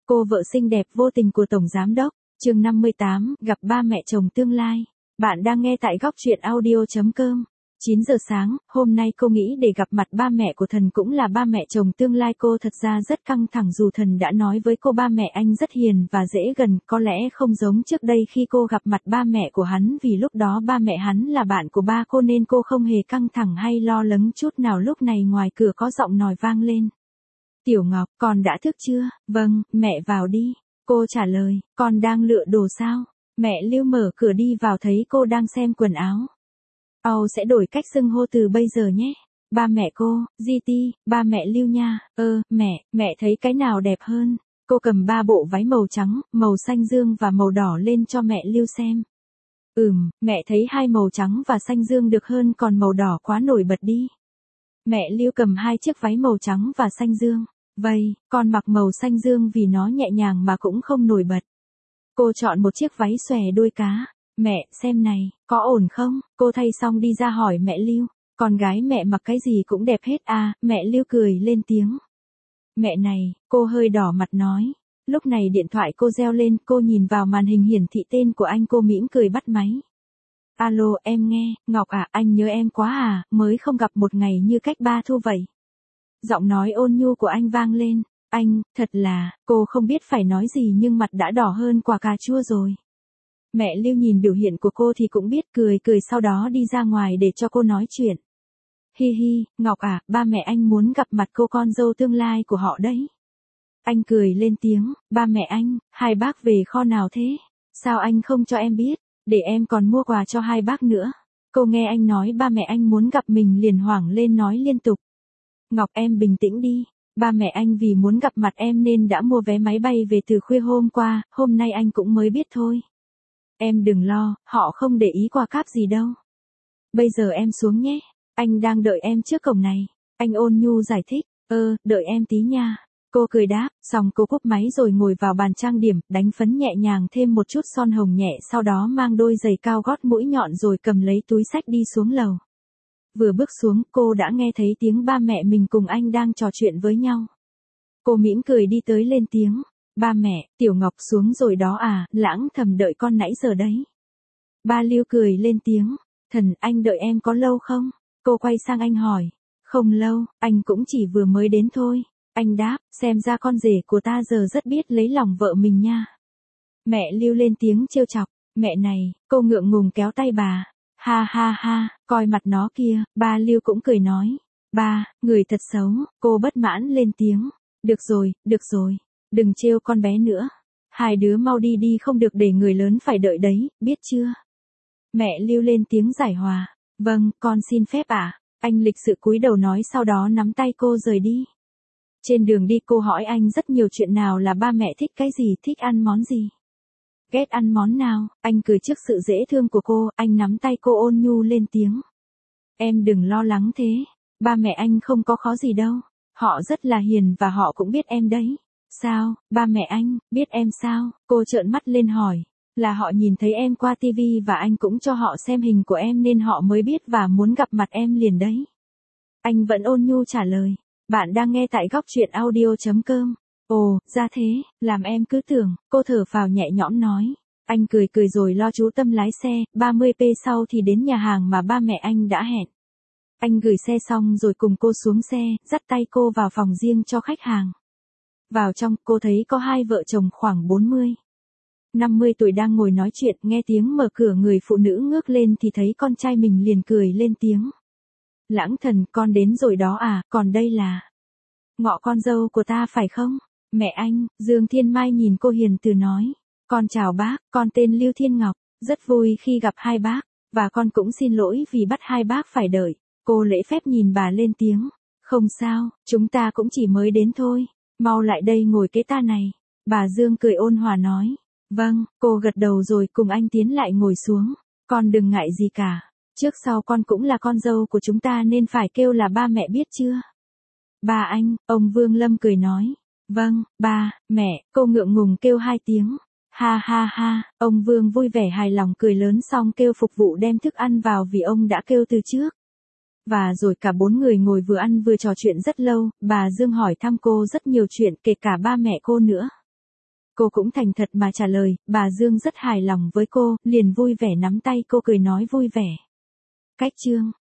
Cô vợ xinh đẹp vô tình của Tổng Giám Đốc, chương 58, gặp ba mẹ chồng tương lai. Bạn đang nghe tại góc truyện audio.com. 9 giờ sáng, hôm nay cô nghĩ để gặp mặt ba mẹ của Thần cũng là ba mẹ chồng tương lai. Cô thật ra rất căng thẳng dù Thần đã nói với cô ba mẹ anh rất hiền và dễ gần, có lẽ không giống trước đây khi cô gặp mặt ba mẹ của hắn, vì lúc đó ba mẹ hắn là bạn của ba cô nên cô không hề căng thẳng hay lo lắng chút nào. Lúc này ngoài cửa có giọng nói vang lên. Tiểu Ngọc, con đã thức chưa? Vâng, mẹ vào đi. Cô trả lời, con đang lựa đồ sao? Mẹ Lưu mở cửa đi vào thấy cô đang xem quần áo. Sẽ đổi cách xưng hô từ bây giờ nhé. Ba mẹ cô, GT, ba mẹ Lưu nha. Mẹ thấy cái nào đẹp hơn? Cô cầm 3 bộ váy màu trắng, màu xanh dương và màu đỏ lên cho mẹ Lưu xem. Mẹ thấy 2 màu trắng và xanh dương được hơn, còn màu đỏ quá nổi bật đi. Mẹ Lưu cầm 2 chiếc váy màu trắng và xanh dương. Vậy, con mặc màu xanh dương vì nó nhẹ nhàng mà cũng không nổi bật. Cô chọn một chiếc váy xòe đuôi cá. Mẹ, xem này, có ổn không? Cô thay xong đi ra hỏi mẹ Lưu. Con gái mẹ mặc cái gì cũng đẹp hết à? Mẹ Lưu cười lên tiếng. Mẹ này, cô hơi đỏ mặt nói. Lúc này điện thoại cô reo lên, cô nhìn vào màn hình hiển thị tên của anh, cô mỉm cười bắt máy. Alo, em nghe, Ngọc à, anh nhớ em quá à, mới không gặp một ngày như cách 3 thu vậy. Giọng nói ôn nhu của anh vang lên. Anh, thật là, cô không biết phải nói gì nhưng mặt đã đỏ hơn quả cà chua rồi. Mẹ Lưu nhìn biểu hiện của cô thì cũng biết, cười sau đó đi ra ngoài để cho cô nói chuyện. Hi hi, Ngọc à, ba mẹ anh muốn gặp mặt cô con dâu tương lai của họ đấy. Anh cười lên tiếng, ba mẹ anh, hai bác về kho nào thế? Sao anh không cho em biết, để em còn mua quà cho hai bác nữa. Cô nghe anh nói ba mẹ anh muốn gặp mình liền hoảng lên nói liên tục. Ngọc em bình tĩnh đi, ba mẹ anh vì muốn gặp mặt em nên đã mua vé máy bay về từ khuya hôm qua, hôm nay anh cũng mới biết thôi. Em đừng lo, họ không để ý qua cáp gì đâu. Bây giờ em xuống nhé, anh đang đợi em trước cổng này. Anh ôn nhu giải thích, đợi em tí nha. Cô cười đáp, xong cô cúp máy rồi ngồi vào bàn trang điểm, đánh phấn nhẹ nhàng thêm một chút son hồng nhẹ, sau đó mang đôi giày cao gót mũi nhọn rồi cầm lấy túi xách đi xuống lầu. Vừa bước xuống, cô đã nghe thấy tiếng ba mẹ mình cùng anh đang trò chuyện với nhau. Cô mỉm cười đi tới lên tiếng. Ba mẹ, Tiểu Ngọc xuống rồi đó à, Lãng thầm đợi con nãy giờ đấy. Ba Lưu cười lên tiếng. Thần, anh đợi em có lâu không? Cô quay sang anh hỏi. Không lâu, anh cũng chỉ vừa mới đến thôi. Anh đáp, xem ra con rể của ta giờ rất biết lấy lòng vợ mình nha. Mẹ Lưu lên tiếng trêu chọc. Mẹ này, cô ngượng ngùng kéo tay bà. Ha ha ha, coi mặt nó kia, ba Lưu cũng cười nói. Ba, người thật xấu, cô bất mãn lên tiếng. Được rồi, đừng trêu con bé nữa. Hai đứa mau đi đi, không được để người lớn phải đợi đấy, biết chưa? Mẹ Lưu lên tiếng giải hòa. Vâng, con xin phép ạ. Anh lịch sự cúi đầu nói, sau đó nắm tay cô rời đi. Trên đường đi cô hỏi anh rất nhiều chuyện, nào là ba mẹ thích cái gì, thích ăn món gì, ghét ăn món nào. Anh cười trước sự dễ thương của cô, anh nắm tay cô ôn nhu lên tiếng. Em đừng lo lắng thế, ba mẹ anh không có khó gì đâu. Họ rất là hiền và họ cũng biết em đấy. Sao, ba mẹ anh, biết em sao? Cô trợn mắt lên hỏi. Là họ nhìn thấy em qua tivi và anh cũng cho họ xem hình của em nên họ mới biết và muốn gặp mặt em liền đấy. Anh vẫn ôn nhu trả lời. Bạn đang nghe tại góc truyện audio.com. Ồ, ra thế, làm em cứ tưởng. Cô thở phào nhẹ nhõm nói. Anh cười rồi lo chú tâm lái xe, 30p sau thì đến nhà hàng mà ba mẹ anh đã hẹn. Anh gửi xe xong rồi cùng cô xuống xe, dắt tay cô vào phòng riêng cho khách hàng. Vào trong, cô thấy có hai vợ chồng khoảng 40-50 tuổi đang ngồi nói chuyện, nghe tiếng mở cửa người phụ nữ ngước lên thì thấy con trai mình liền cười lên tiếng. Lãng Thần, con đến rồi đó à, còn đây là ngọ con dâu của ta phải không? Mẹ anh, Dương Thiên Mai nhìn cô hiền từ nói. Con chào bác, con tên Lưu Thiên Ngọc, rất vui khi gặp hai bác, và con cũng xin lỗi vì bắt hai bác phải đợi. Cô lễ phép nhìn bà lên tiếng. Không sao, chúng ta cũng chỉ mới đến thôi. Mau lại đây ngồi kế ta này. Bà Dương cười ôn hòa nói. Vâng, cô gật đầu rồi cùng anh tiến lại ngồi xuống. Con đừng ngại gì cả. Trước sau con cũng là con dâu của chúng ta nên phải kêu là ba mẹ biết chưa? Ba anh, ông Vương Lâm cười nói. Vâng, ba, mẹ, cô ngượng ngùng kêu 2 tiếng. Ha ha ha, ông Vương vui vẻ hài lòng cười lớn xong kêu phục vụ đem thức ăn vào vì ông đã kêu từ trước. Và rồi cả 4 người ngồi vừa ăn vừa trò chuyện rất lâu, bà Dương hỏi thăm cô rất nhiều chuyện, kể cả ba mẹ cô nữa. Cô cũng thành thật mà trả lời, bà Dương rất hài lòng với cô, liền vui vẻ nắm tay cô cười nói vui vẻ. Cách chương